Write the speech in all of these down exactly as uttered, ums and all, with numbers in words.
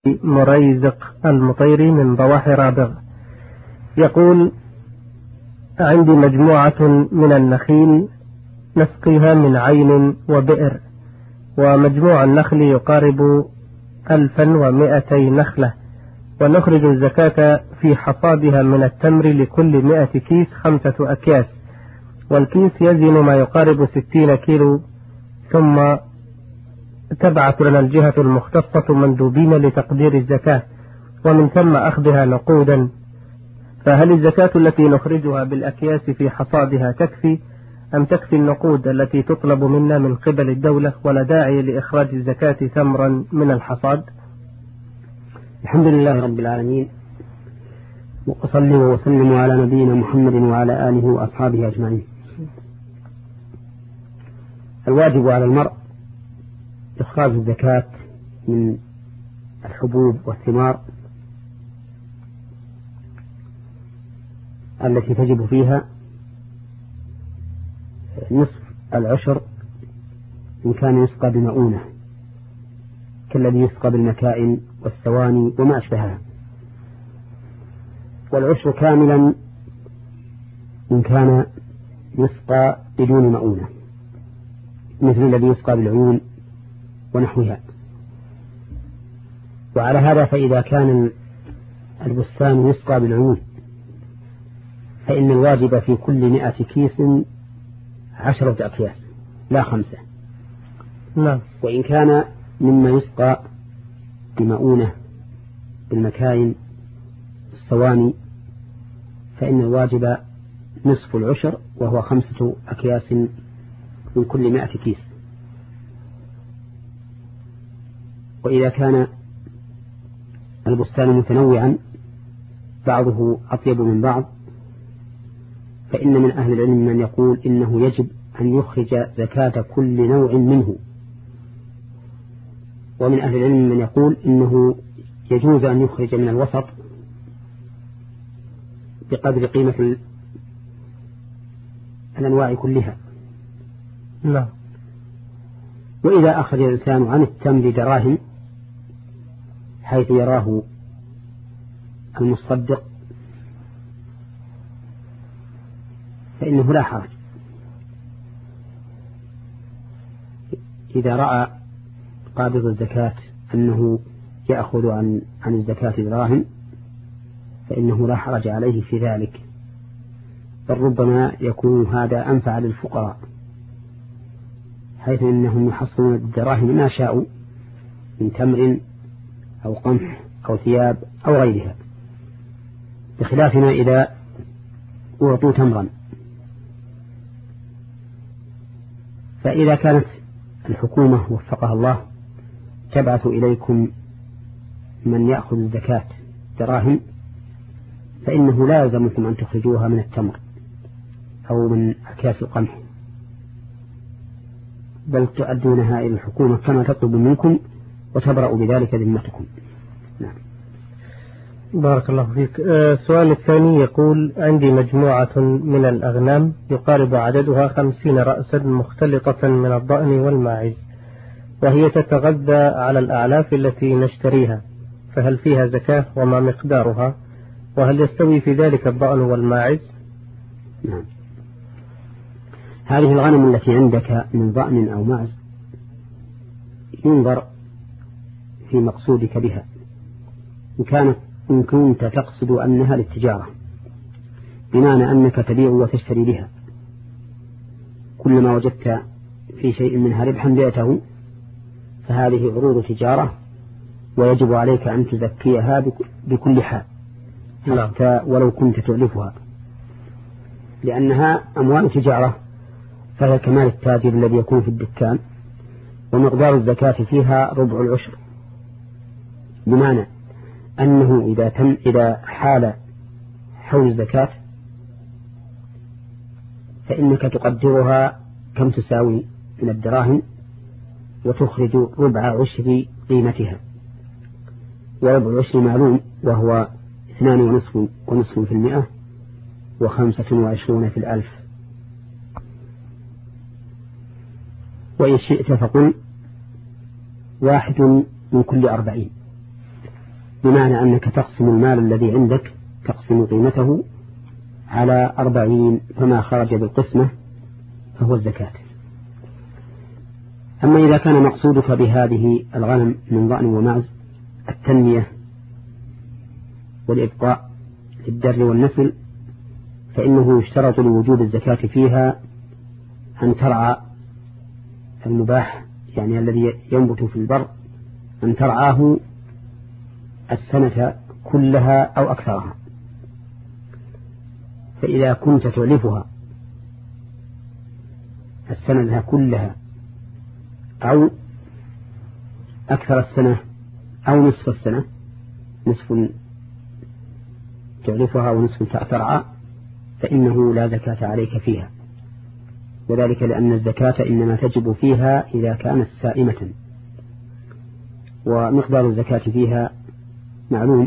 مريزق المطيري من ضواحي رابغ يقول: عندي مجموعة من النخيل نسقيها من عين وبئر، ومجموع النخل يقارب ألفا ومائتي نخلة، ونخرج الزكاة في حصادها من التمر لكل مائة كيس خمسة أكياس، والكيس يزن ما يقارب ستين كيلو، ثم تبعث لنا الجهة المختصة مندوبين لتقدير الزكاة، ومن ثم أخذها نقودا. فهل الزكاة التي نخرجها بالأكياس في حصادها تكفي، أم تكفي النقود التي تطلب منا من قبل الدولة، ولا داعي لإخراج الزكاة تمرا من الحصاد؟ الحمد لله رب العالمين، وأصلي وسلم على نبينا محمد وعلى آله وأصحابه أجمعين. الواجب على المرء إخراج الزكاة من الحبوب والثمار التي تجب فيها نصف العشر إن كان يسقى بمؤونة، كالذي يسقى بالمكائن والثواني وما أشبهها، والعشر كاملا إن كان يسقى بدون مؤونة، مثل الذي يسقى بالعيون ونحوها. وعلى هذا فإذا كان البستان يسقى بالعيون فإن الواجب في كل مئة كيس عشرة أكياس لا خمسة. نعم. وإن كان مما يسقى بمؤونة بالمكاين الصواني فإن الواجب نصف العشر وهو خمسة أكياس من كل مئة كيس. وإذا كان البستان متنوعا بعضه أطيب من بعض فإن من أهل العلم من يقول إنه يجب أن يخرج زكاة كل نوع منه، ومن أهل العلم من يقول إنه يجوز أن يخرج من الوسط بقدر قيمة الأنواع كلها. لا. وإذا أخرج الإنسان عن التمر دراهم حيث يراه المصدق فإنه لا حرج. إذا رأى قابض الزكاة أنه يأخذ عن عن الزكاة دراهم فإنه لا حرج عليه في ذلك، بل ربما يكون هذا أنفع للفقراء، حيث إنهم يحصلون الدراهم ما شاءوا من تمر أو قمح أو ثياب أو غيرها، بخلاف ما إذا أعطوا تمرا. فإذا كانت الحكومة وفقها الله تبعث إليكم من يأخذ الزكاة دراهم فإنه لا يلزمكم أن تخرجوها من التمر أو من أكياس القمح، بل تؤدونها إلى الحكومة كما تطلب منكم وتبرأ بذلك ذمتكم. نعم. بارك الله فيك. السؤال الثاني يقول: عندي مجموعة من الأغنام يقارب عددها خمسين رأسا مختلطة من الضأن والماعز، وهي تتغذى على الأعلاف التي نشتريها، فهل فيها زكاة وما مقدارها، وهل يستوي في ذلك الضأن والماعز؟ نعم. هذه الغنم التي عندك من ضأن أو معز ينظر في مقصودك بها، إن كانت إن كنت تقصد أنها للتجارة بمعنى أنك تبيع وتشتري بها، كلما وجدت في شيء منها ربحا بيعته فهذه عروض تجارة ويجب عليك أن تزكيها بكل حال حتى ولو كنت تؤلفها، لأنها أموال تجارة فهي كمال التاجر الذي يكون في الدكان، ومقدار الزكاة فيها ربع العشر، بمعنى أنه إذا تم إذا حال حول الزكاة فإنك تقدرها كم تساوي من الدراهم وتخرج ربع عشر قيمتها، وربع العشر معلوم وهو اثنان ونصف ونصف في المئة وخمسة وعشرون في الألف. وإن شئت فقل واحد من كل أربعين، بمعنى أنك تقسم المال الذي عندك، تقسم قيمته على أربعين، فما خرج بالقسمة فهو الزكاة. أما إذا كان مقصودك بهذه الغنم من ضأن ومعز التنمية والإبقاء للدر والنسل، فإنه يشترط لوجوب الزكاة فيها أن ترعى المباح، يعني الذي ينبت في البر، أن ترعاه السنة كلها أو أكثرها. فإذا كنت تعلفها السنة كلها أو أكثر السنة أو نصف السنة، نصف تعلفها ونصف ترعى، فإنه لا زكاة عليك فيها، وذلك لأن الزكاة إنما تجب فيها إذا كانت سائمة، ومقدار الزكاة فيها معلوم،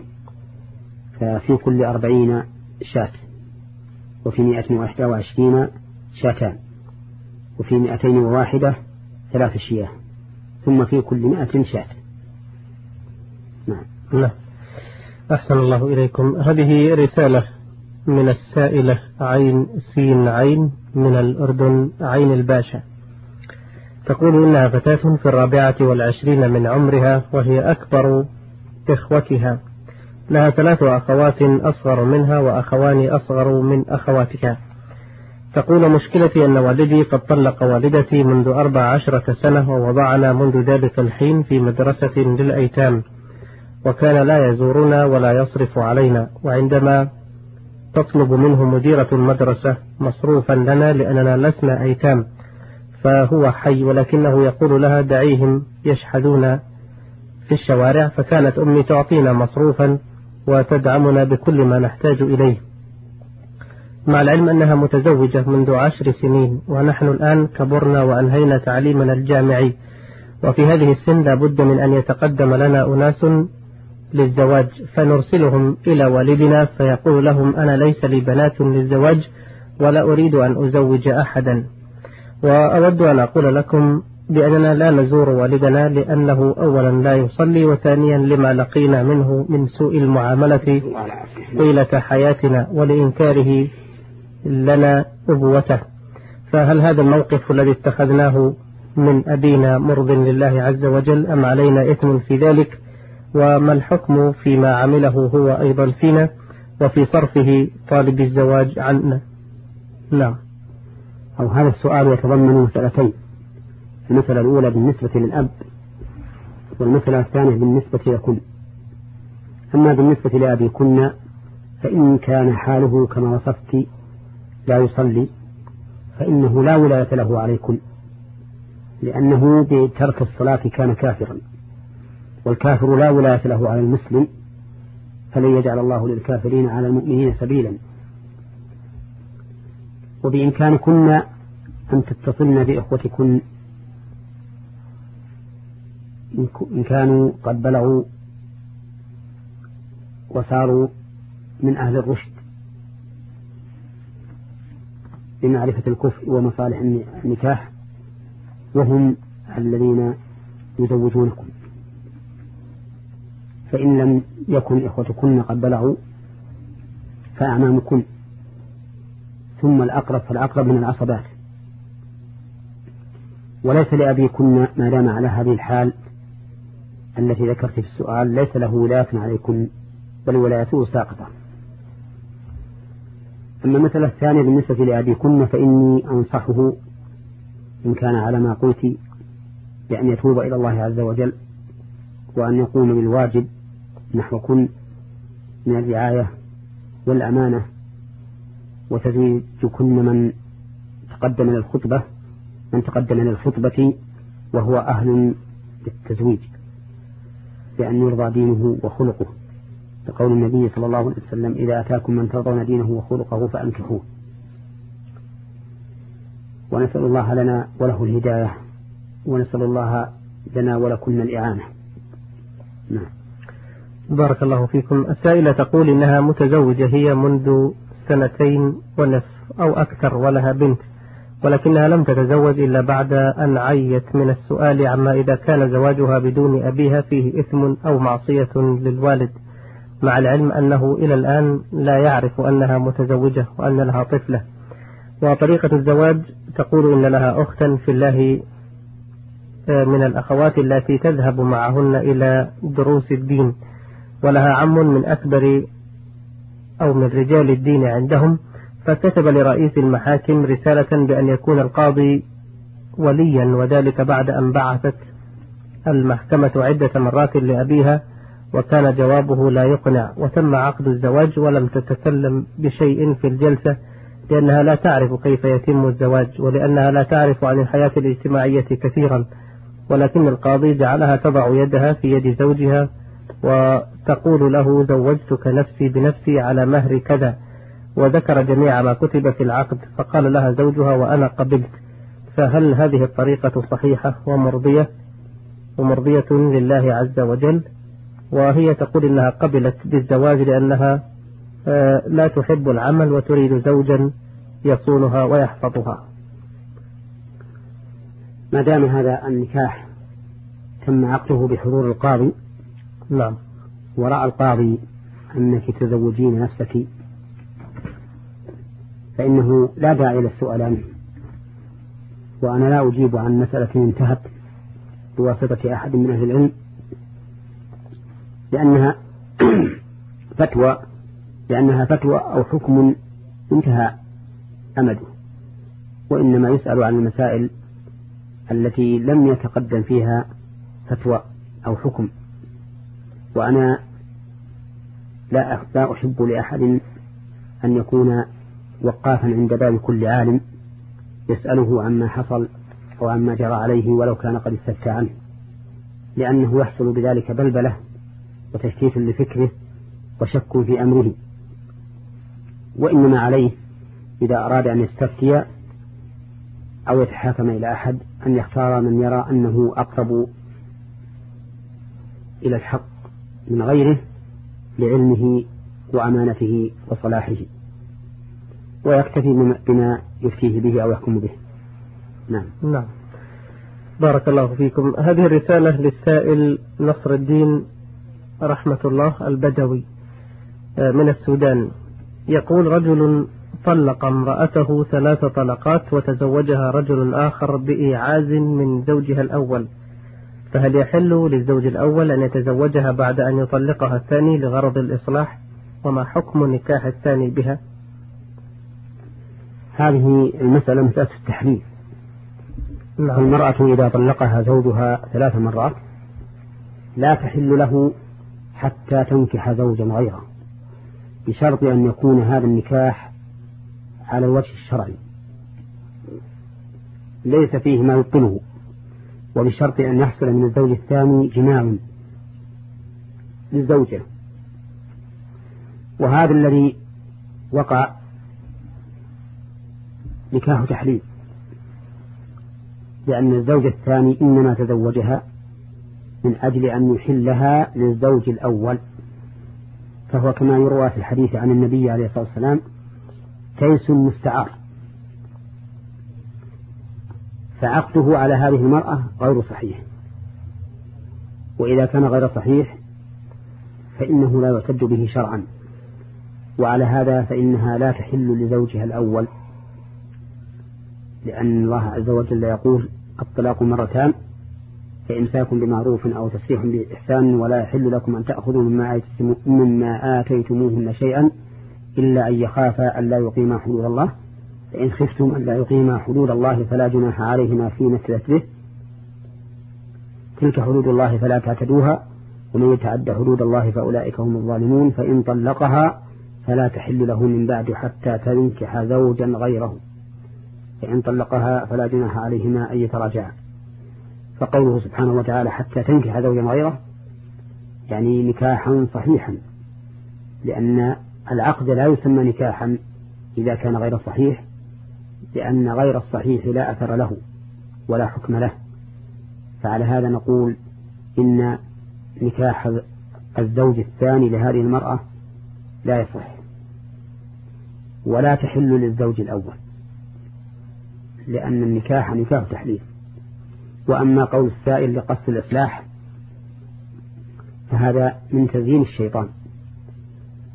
ففي كل أربعين شاة، وفي مئة وإحدى وعشرين شاتان، وفي مئتين وواحدة ثلاث شياه، ثم في كل مئة شاة. نعم. نعم. أحسن الله إليكم. هذه رسالة من السائلة عين سين عين من الأردن عين الباشا، تقول إنها فتاة في الرابعة والعشرين من عمرها، وهي أكبر إخوتها، لها ثلاث أخوات أصغر منها وأخوان أصغر من أخواتها. تقول مشكلتي أن والدي قد طلق والدتي منذ أربع عشرة سنة، ووضعنا منذ ذلك الحين في مدرسة للأيتام، وكان لا يزورنا ولا يصرف علينا، وعندما تطلب منه مديرة المدرسة مصروفا لنا لأننا لسنا أيتام فهو حي، ولكنه يقول لها دعيهم يشحذون في الشوارع، فكانت أمي تعطينا مصروفا وتدعمنا بكل ما نحتاج إليه، مع العلم أنها متزوجة منذ عشر سنين، ونحن الآن كبرنا وأنهينا تعليمنا الجامعي، وفي هذه السن لابد من أن يتقدم لنا أناس للزواج، فنرسلهم إلى والدنا فيقول لهم أنا ليس لي بنات للزواج ولا أريد أن أزوج أحدا، وأود أن أقول لكم بأننا لا نزور والدنا لأنه أولا لا يصلي، وثانيا لما لقينا منه من سوء المعاملة طيلة حياتنا ولإنكاره لنا أبوته. فهل هذا الموقف الذي اتخذناه من أبينا مرض لله عز وجل أم علينا إثم في ذلك؟ وما الحكم فيما عمله هو أيضا فينا وفي صرفه طالب الزواج عنا؟ نعم. أو هذا السؤال يتضمن مسألتين، المسألة الأولى بالنسبة للأب، والمسألة الثانية بالنسبة لكم. أما بالنسبة لأبيكن فإن كان حاله كما وصفت لا يصلي فإنه لا ولاية له عليكم، لأنه بترك الصلاة كان كافرا، والكافر لا ولاية له على المسلم، فلن يجعل الله للكافرين على المؤمنين سبيلا. وبإمكانكن أن تتصلن بإخوتكن إن كانوا قد بلغوا وصاروا من أهل الرشد بمعرفة الكفء ومصالح النكاح، وهم الذين يزوجونكم. فإن لم يكن إخوتكن قد بلغوا فأعمامكن، ثم الأقرب فالأقرب من العصبات. وليس لأبيكن ما دام على هذه الحال التي ذكرت في السؤال ليس له ولاية عليكن، بل ولايته ساقطة. أما المسألة الثانية بالنسبة لأبيكن فإني أنصحه إن كان على ما قلت بأن يتوب إلى الله عز وجل، وأن يقوم بالواجب نحوكن من الرعاية والأمانة، وتزويجكن من تقدم للخطبة من تقدم للخطبة وهو أهل للتزويج، بأن يرضى دينه وخلقه، لقول النبي صلى الله عليه وسلم إذا أتاكم من ترضون دينه وخلقه فأنكحوه. ونسأل الله لنا وله الهداية، ونسأل الله لنا ولكم الإعانة. نعم. بارك الله فيكم. السائلة تقول إنها متزوجة هي منذ سنتين ونصف أو أكثر، ولها بنت، ولكنها لم تتزوج إلا بعد أن عيت من السؤال عما إذا كان زواجها بدون أبيها فيه إثم أو معصية للوالد، مع العلم أنه إلى الآن لا يعرف أنها متزوجة وأن لها طفلة. وطريقة الزواج تقول إن لها أختا في الله من الأخوات التي تذهب معهن إلى دروس الدين، ولها عم من أكبر أو من رجال الدين عندهم، فكتب لرئيس المحاكم رسالة بأن يكون القاضي وليا، وذلك بعد أن بعثت المحكمة عدة مرات لأبيها وكان جوابه لا يقنع، وتم عقد الزواج ولم تتكلم بشيء في الجلسة لأنها لا تعرف كيف يتم الزواج ولأنها لا تعرف عن الحياة الاجتماعية كثيرا، ولكن القاضي جعلها تضع يدها في يد زوجها وتقول له زوجتك نفسي بنفسي على مهر كذا، وذكر جميع ما كتب في العقد، فقال لها زوجها وأنا قبلت. فهل هذه الطريقة صحيحة ومرضية ومرضية لله عز وجل؟ وهي تقول إنها قبلت بالزواج لأنها لا تحب العمل وتريد زوجا يصونها ويحفظها. ما دام هذا النكاح تم عقده بحضور القاضي، نعم، ورأى القاضي أنك تزوجين نفسك، فإنه لا داعي للسؤال عنه. وأنا لا أجيب عن مسألة انتهت بواسطة أحد من أهل العلم لأنها فتوى لأنها فتوى أو حكم انتهى أمده، وإنما يسأل عن المسائل التي لم يتقدم فيها فتوى أو حكم. وأنا لا لا أحب لأحد أن يكون وقافا عند باب كل عالم يسأله عما حصل أو عما جرى عليه ولو كان قد استفتى عنه، لأنه يحصل بذلك بلبلة وتشتيت لفكره وشك في أمره. وإنما عليه إذا أراد أن يستفتي أو يتحاكم إلى أحد أن يختار من يرى أنه أقرب إلى الحق من غيره لعلمه وأمانته وصلاحه، ويكتفي بما يفتيه به أو يحكم به. نعم. نعم، بارك الله فيكم. هذه الرسالة للسائل نصر الدين رحمة الله البدوي من السودان، يقول: رجل طلق امرأته ثلاث طلقات وتزوجها رجل آخر بإيعاز من زوجها الأول، فهل يحل للزوج الأول أن يتزوجها بعد أن يطلقها الثاني لغرض الإصلاح؟ وما حكم نكاح الثاني بها؟ هذه المسألة مسألة التحريم. نعم. المرأة إذا طلقها زوجها ثلاث مرات لا تحل له حتى تنكح زوجا غيره، بشرط أن يكون هذا النكاح على الوجه الشرعي ليس فيه ما يبطله، وبشرط أن يحصل من الزوج الثاني جماع للزوجة. وهذا الذي وقع نكاح تحليل، لأن الزوج الثاني إنما تزوجها من أجل أن يحلها للزوج الأول، فهو كما يروى في الحديث عن النبي عليه الصلاة والسلام كيس مستعار، فعقده على هذه المرأة غير صحيح. وإذا كان غير صحيح فإنه لا يعتد به شرعا، وعلى هذا فإنها لا تحل لزوجها الأول، لأن الله عز وجل يقول: الطلاق مرتان، فإمساك بمعروف أو تسريح بإحسان، ولا يحل لكم أن تأخذوا مما آتيتموهن شيئا إلا أن يخافا أن لا يقيما حدود الله، فإن خفتم أن لا يقيما حدود الله فلا جناح عليهما فيما افتدت به، تلك حدود الله فلا تعتدوها، ومن يتعد حدود الله فأولئك هم الظالمون. فإن طلقها فلا تحل له من بعد حتى تنكح زوجا غيره، فإن طلقها فلا جناح عليهما أن يتراجعا. فقوله سبحانه وتعالى حتى تنكح زوجا غيره يعني نكاحا صحيحا، لأن العقد لا يسمى نكاحا إذا كان غير صحيح، لأن غير الصحيح لا أثر له ولا حكم له. فعلى هذا نقول إن نكاح الزوج الثاني لهذه المرأة لا يصح ولا تحل للزوج الأول، لأن النكاح نكاح تحليل. وأما قول السائل لقصد الإصلاح فهذا من تزيين الشيطان،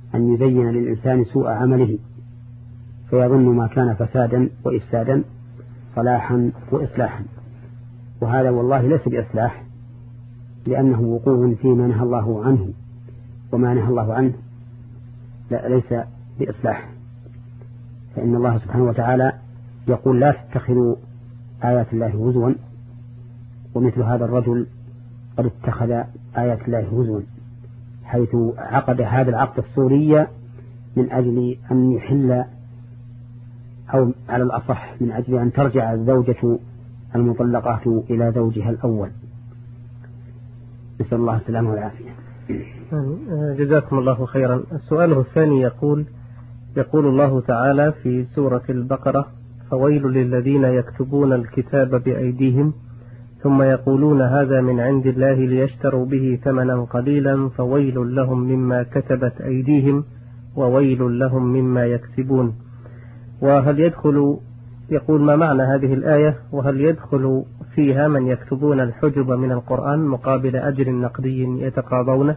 أن يزين للإنسان سوء عمله فيظن ما كان فسادا وإفسادا صلاحا وإصلاحا، وهذا والله ليس بإصلاح، لأنه وقوع فيما نهى الله عنه، وما نهى الله عنه لا ليس بإصلاح. فإن الله سبحانه وتعالى يقول لا تتخذوا آيات الله هزوا، ومثل هذا الرجل قد اتخذ آيات الله هزوا، حيث عقد هذا العقد الصوري من أجل أن يحل، أو على الأصح من أجل أن ترجع الزوجة المطلقة إلى زوجها الأول. نسأل الله السلامة والعافية. جزاكم الله خيرا. السؤال الثاني يقول يقول الله تعالى في سورة البقرة: فويل للذين يكتبون الكتاب بأيديهم ثم يقولون هذا من عند الله ليشتروا به ثمنا قليلا فويل لهم مما كتبت أيديهم وويل لهم مما يكسبون. وهل يدخل يقول ما معنى هذه الآية، وهل يدخل فيها من يكتبون الحجب من القرآن مقابل أجر نقدي يتقاضونه؟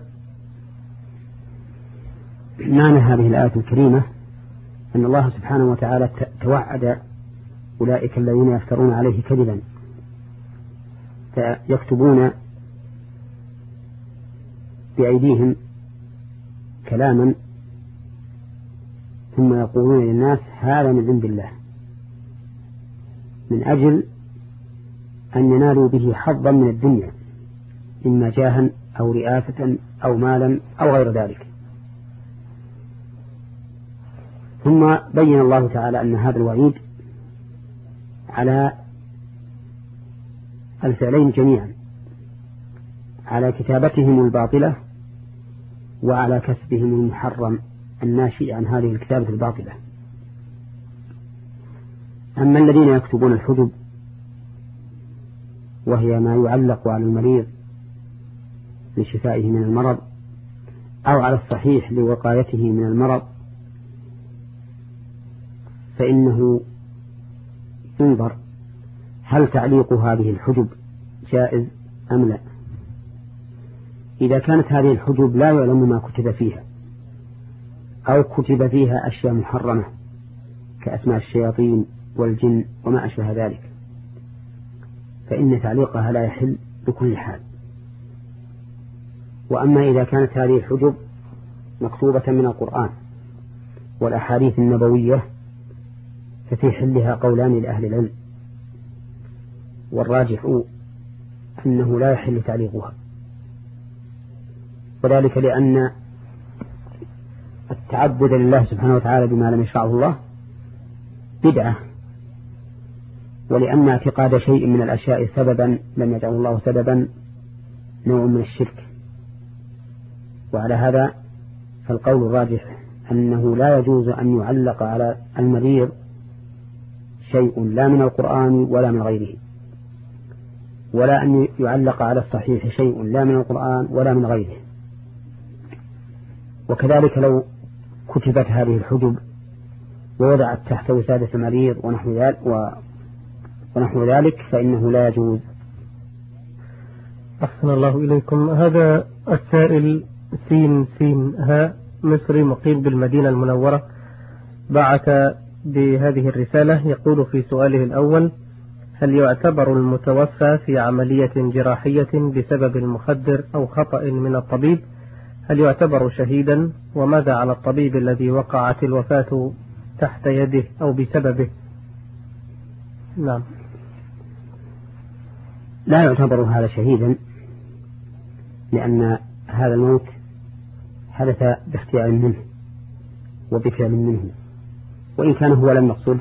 معنى هذه الآية الكريمة أن الله سبحانه وتعالى توعد أولئك الذين يفترون عليه كذبا فيكتبون بأيديهم كلاما ثم يقولون للناس هذا من عند الله، من أجل أن ينالوا به حظا من الدنيا، إما جاها أو رئاسة أو مالا أو غير ذلك. ثم بين الله تعالى أن هذا الوعيد على الفعلين جميعا، على كتابتهم الباطلة وعلى كسبهم المحرم الناشئ عن هذه الكتابة الباطلة. أما الذين يكتبون الحجب وهي ما يعلق على المريض لشفائه من المرض أو على الصحيح لوقايته من المرض، فإنه ينظر هل تعليق هذه الحجب جائز أم لا. إذا كانت هذه الحجب لا يعلم ما كتب فيها أو كتب فيها أشياء محرمة كأسماء الشياطين والجن وما أشبه ذلك، فإن تعليقها لا يحل بكل حال. وأما إذا كانت هذه الحجب مكتوبة من القرآن والأحاديث النبوية ففي حلها قولان لأهل العلم، والراجح أنه لا يحل تعليقها، وذلك لأن التعبد لله سبحانه وتعالى بما لم يشرعه الله بدعة، ولأن اعتقاد شيء من الأشياء سببا لم يجعله الله سببا نوع من الشرك. وعلى هذا فالقول الراجح أنه لا يجوز أن يعلق على المريض شيء لا من القرآن ولا من غيره، ولا أن يعلق على الصحيح شيء لا من القرآن ولا من غيره. وكذلك لو كتبت هذه الحجب ووضعت تحت وسادة المريض ونحو ذلك, ونحو ذلك فإنه لا يجوز. أحسن الله إليكم. هذا السائل سين سين ها مصري مقيم بالمدينة المنورة بعث بهذه الرسالة، يقول في سؤاله الأول: هل يعتبر المتوفى في عملية جراحية بسبب المخدر أو خطأ من الطبيب هل يعتبر شهيدا؟ وماذا على الطبيب الذي وقعت الوفاة تحت يده أو بسببه؟ نعم. لا يعتبر هذا شهيدا، لأن هذا الموت حدث باختيار منه وبفعل منه، وإن كان هو لم يقصده،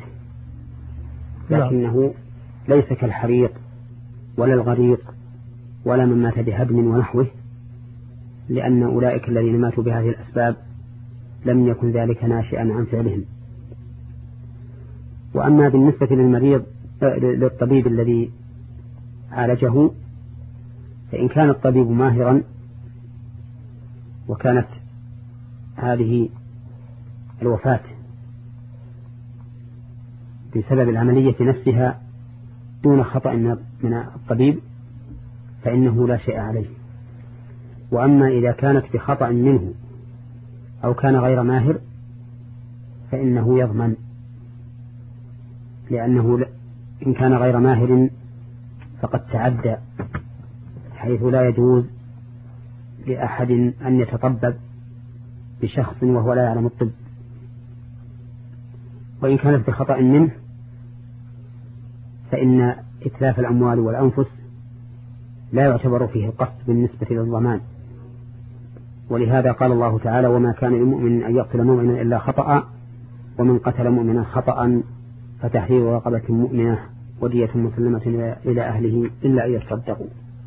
لكنه ليس كالحريق ولا الغريق ولا من مات بهدم ونحوه، لأن أولئك الذين ماتوا بهذه الأسباب لم يكن ذلك ناشئا عن فعلهم. وأما بالنسبة للمريض للطبيب الذي عالجه، فإن كان الطبيب ماهرا وكانت هذه الوفاة بسبب العملية نفسها دون خطأ من الطبيب فإنه لا شيء عليه. وأما إذا كانت بخطأ منه أو كان غير ماهر فإنه يضمن، لأنه إن كان غير ماهر فقد تعدى، حيث لا يجوز لأحد أن يتطبب بشخص وهو لا يعلم الطب، وإن كانت بخطأ منه فإن إتلاف الأموال والأنفس لا يعتبر فيه القصد بالنسبة للضمان. ولهذا قال الله تعالى: وما كان للمؤمن أن يقتل مؤمنا إلا خطأ، ومن قتل مؤمنا خطأ فتحرير رقبة مؤمنة ودية مسلمة إلى أهله إلا أن يصدقوا.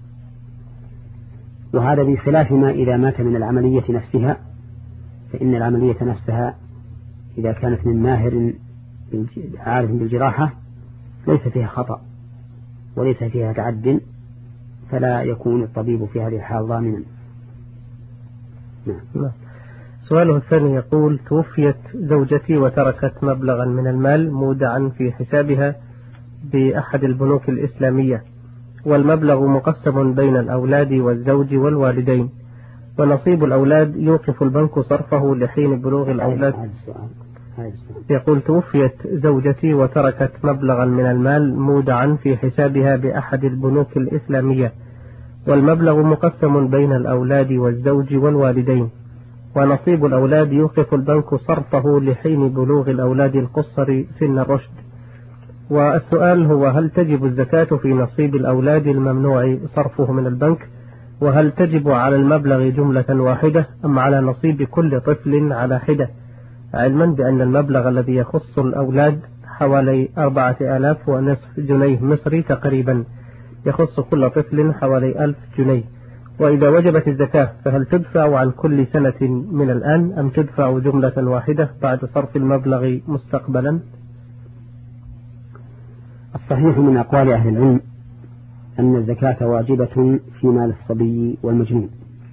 وهذا بخلاف ما إذا مات من العملية نفسها، فإن العملية نفسها إذا كانت من ماهر عارف بالجراحة ليس فيها خطأ وليس فيها تعد، فلا يكون الطبيب في هذه الحال ضامنا. نعم. سؤاله الثاني يقول: توفيت زوجتي وتركت مبلغا من المال مودعا في حسابها بأحد البنوك الإسلامية، والمبلغ مقسم بين الأولاد والزوج والوالدين، ونصيب الأولاد يوقف البنك صرفه لحين بلوغ الأولاد. يقول: توفيت زوجتي وتركت مبلغا من المال مودعا في حسابها بأحد البنوك الإسلامية، والمبلغ مقسم بين الأولاد والزوج والوالدين، ونصيب الأولاد يوقف البنك صرفه لحين بلوغ الأولاد القصر سن الرشد. والسؤال هو: هل تجب الزكاة في نصيب الأولاد الممنوع صرفه من البنك؟ وهل تجب على المبلغ جملة واحدة أم على نصيب كل طفل على حدة، علما بأن المبلغ الذي يخص الأولاد حوالي أربعة آلاف ونصف جنيه مصري تقريبا، يخص كل طفل حوالي ألف جنيه. وإذا وجبت الزكاة فهل تدفع عن كل سنة من الآن أم تدفع جملة واحدة بعد صرف المبلغ مستقبلا؟ الصحيح من أقوال أهل العلم أن الزكاة واجبة في مال الصبي والمجنون،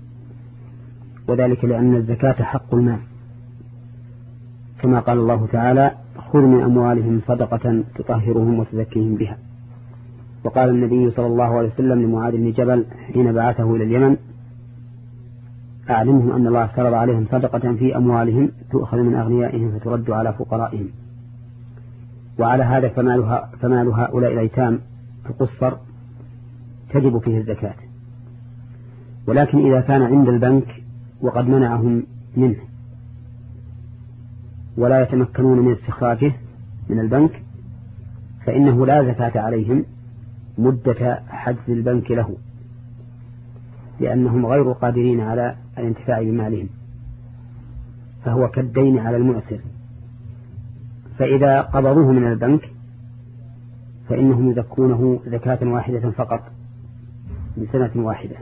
وذلك لأن الزكاة حق المال، كما قال الله تعالى: خذ من أموالهم صدقة تطهرهم وتزكيهم بها. وقال النبي صلى الله عليه وسلم لمعاذ بن جبل حين بعثه إلى اليمن: أعلمهم أن الله فرض عليهم صدقة في أموالهم تؤخذ من أغنيائهم فترد على فقرائهم. وعلى هذا فمال, فمال هؤلاء الأيتام القصر تجب فيه الزكاة، ولكن إذا كان عند البنك وقد منعهم منه ولا يتمكنون من استخراجه من البنك فإنه لا زكاة عليهم مدة حجز البنك له، لأنهم غير قادرين على الانتفاع بمالهم، فهو كالدين على المعسر. فإذا قبضوه من البنك فإنهم يزكونه زكاة واحدة فقط بسنة واحدة.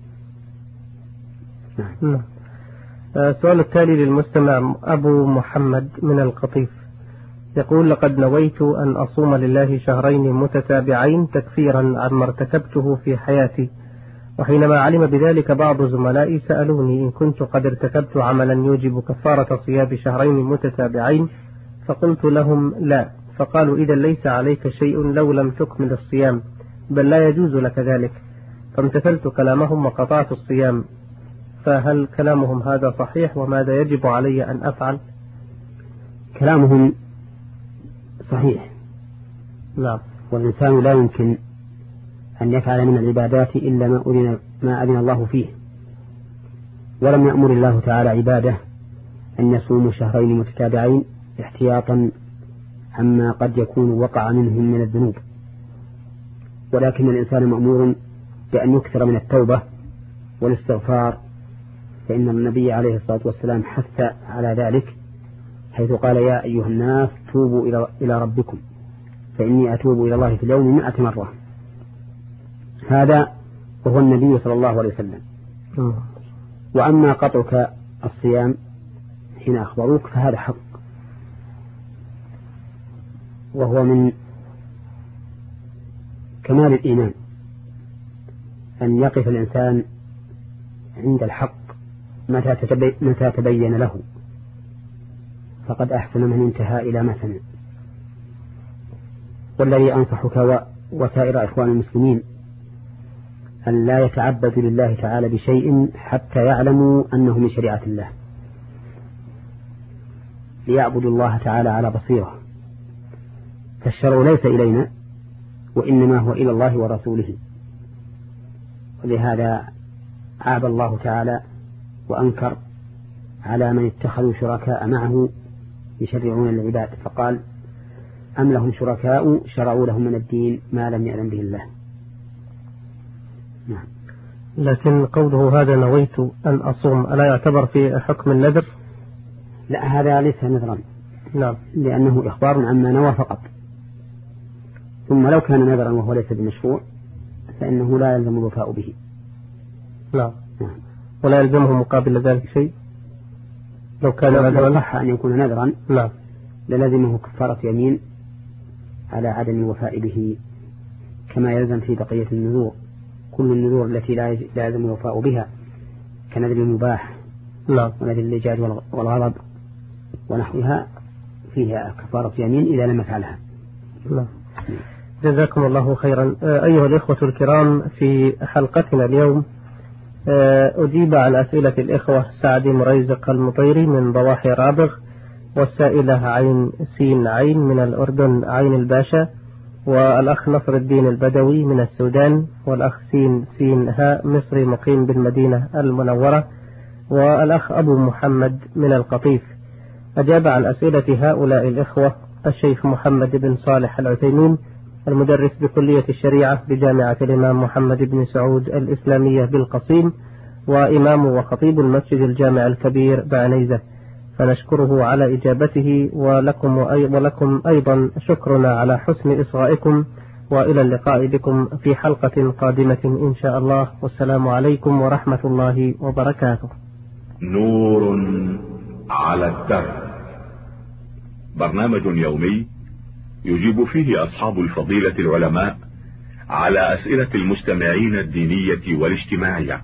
نعم. السؤال التالي للمستمع أبو محمد من القطيف، يقول: لقد نويت أن أصوم لله شهرين متتابعين تكفيرا عما ارتكبته في حياتي، وحينما علم بذلك بعض زملائي سألوني إن كنت قد ارتكبت عملا يوجب كفارة صيام شهرين متتابعين، فقلت لهم لا، فقالوا: إذا ليس عليك شيء لو لم تكمل الصيام، بل لا يجوز لك ذلك. فامتثلت كلامهم وقطعت الصيام، فهل كلامهم هذا صحيح؟ وماذا يجب علي أن أفعل؟ كلامهم صحيح. نعم. والإنسان لا يمكن أن يفعل من العبادات إلا ما أذن, ما أذن الله فيه، ولم يأمر الله تعالى عباده أن يصوموا شهرين متتابعين احتياطا عما قد يكون وقع منهم من الذنوب، ولكن الإنسان مأمور بأن يكثر من التوبة والاستغفار، فإن النبي عليه الصلاة والسلام حث على ذلك حيث قال: يا أيها الناس توبوا إلى ربكم فإني أتوب إلى الله في اليوم مئة مرة. هذا وهو النبي صلى الله عليه وسلم. وأما قطعك الصيام حين أخبروك فهذا حق، وهو من كمال الإيمان أن يقف الإنسان عند الحق متى تبين له، فقد أحسن من انتهى إلى ما سمع. والذي أنصحك وسائر إخوان المسلمين أن لا يتعبدوا لله تعالى بشيء حتى يعلموا أنه من شريعة الله، ليعبدوا الله تعالى على بصيرة، فالشرع ليس إلينا وإنما هو إلى الله ورسوله. ولهذا عاب الله تعالى وأنكر على من اتخذوا شركاء معه يشرعون العباد، فقال أم لهم شركاء شرعوا لهم من الدين ما لم يأذن به الله. نعم. لكن قوله هذا نويت أن أصوم ألا يعتبر في حكم النذر؟ لا، هذا ليس نذرا. نعم. لأنه إخبار عما نوى فقط. ثم لو كان نذرا وهو ليس بمشروع فإنه لا يلزم الوفاء به. نعم. نعم. ولا يلزمه مقابل ذلك شيء لو كان نذرا. صح أن يكون نذرا. نعم. للزمه كفارة يمين على عدم الوفاء به، كما يلزم في بقية النذور. كل النذور التي لا يلزم الوفاء بها كنذر المباح، نعم، ونذر اللجاج والغضب ونحوها فيها كفارة يمين إذا لم يفعلها. نعم. جزاكم الله خيرا. أيها الإخوة الكرام، في حلقتنا اليوم أجيب عن أسئلة الإخوة سعد مريزق المطيري من ضواحي رابغ، والسائلة عين سين عين من الأردن عين الباشا، والأخ نصر الدين البدوي من السودان، والأخ سين سين هاء مصري مقيم بالمدينة المنورة، والأخ أبو محمد من القطيف. أجاب عن أسئلة هؤلاء الإخوة الشيخ محمد بن صالح العثيمين، المدرس بكلية الشريعة بجامعة الإمام محمد بن سعود الإسلامية بالقصيم، وإمام وخطيب المسجد الجامع الكبير بعنيزة، فنشكره على إجابته، ولكم, ولكم أيضا شكرنا على حسن إصغائكم، وإلى اللقاء بكم في حلقة قادمة إن شاء الله، والسلام عليكم ورحمة الله وبركاته. نور على الدرب، برنامج يومي يجيب فيه أصحاب الفضيلة العلماء على أسئلة المستمعين الدينية والاجتماعية.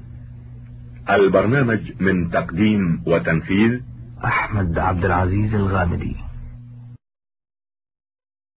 البرنامج من تقديم وتنفيذ أحمد عبد العزيز الغامدي.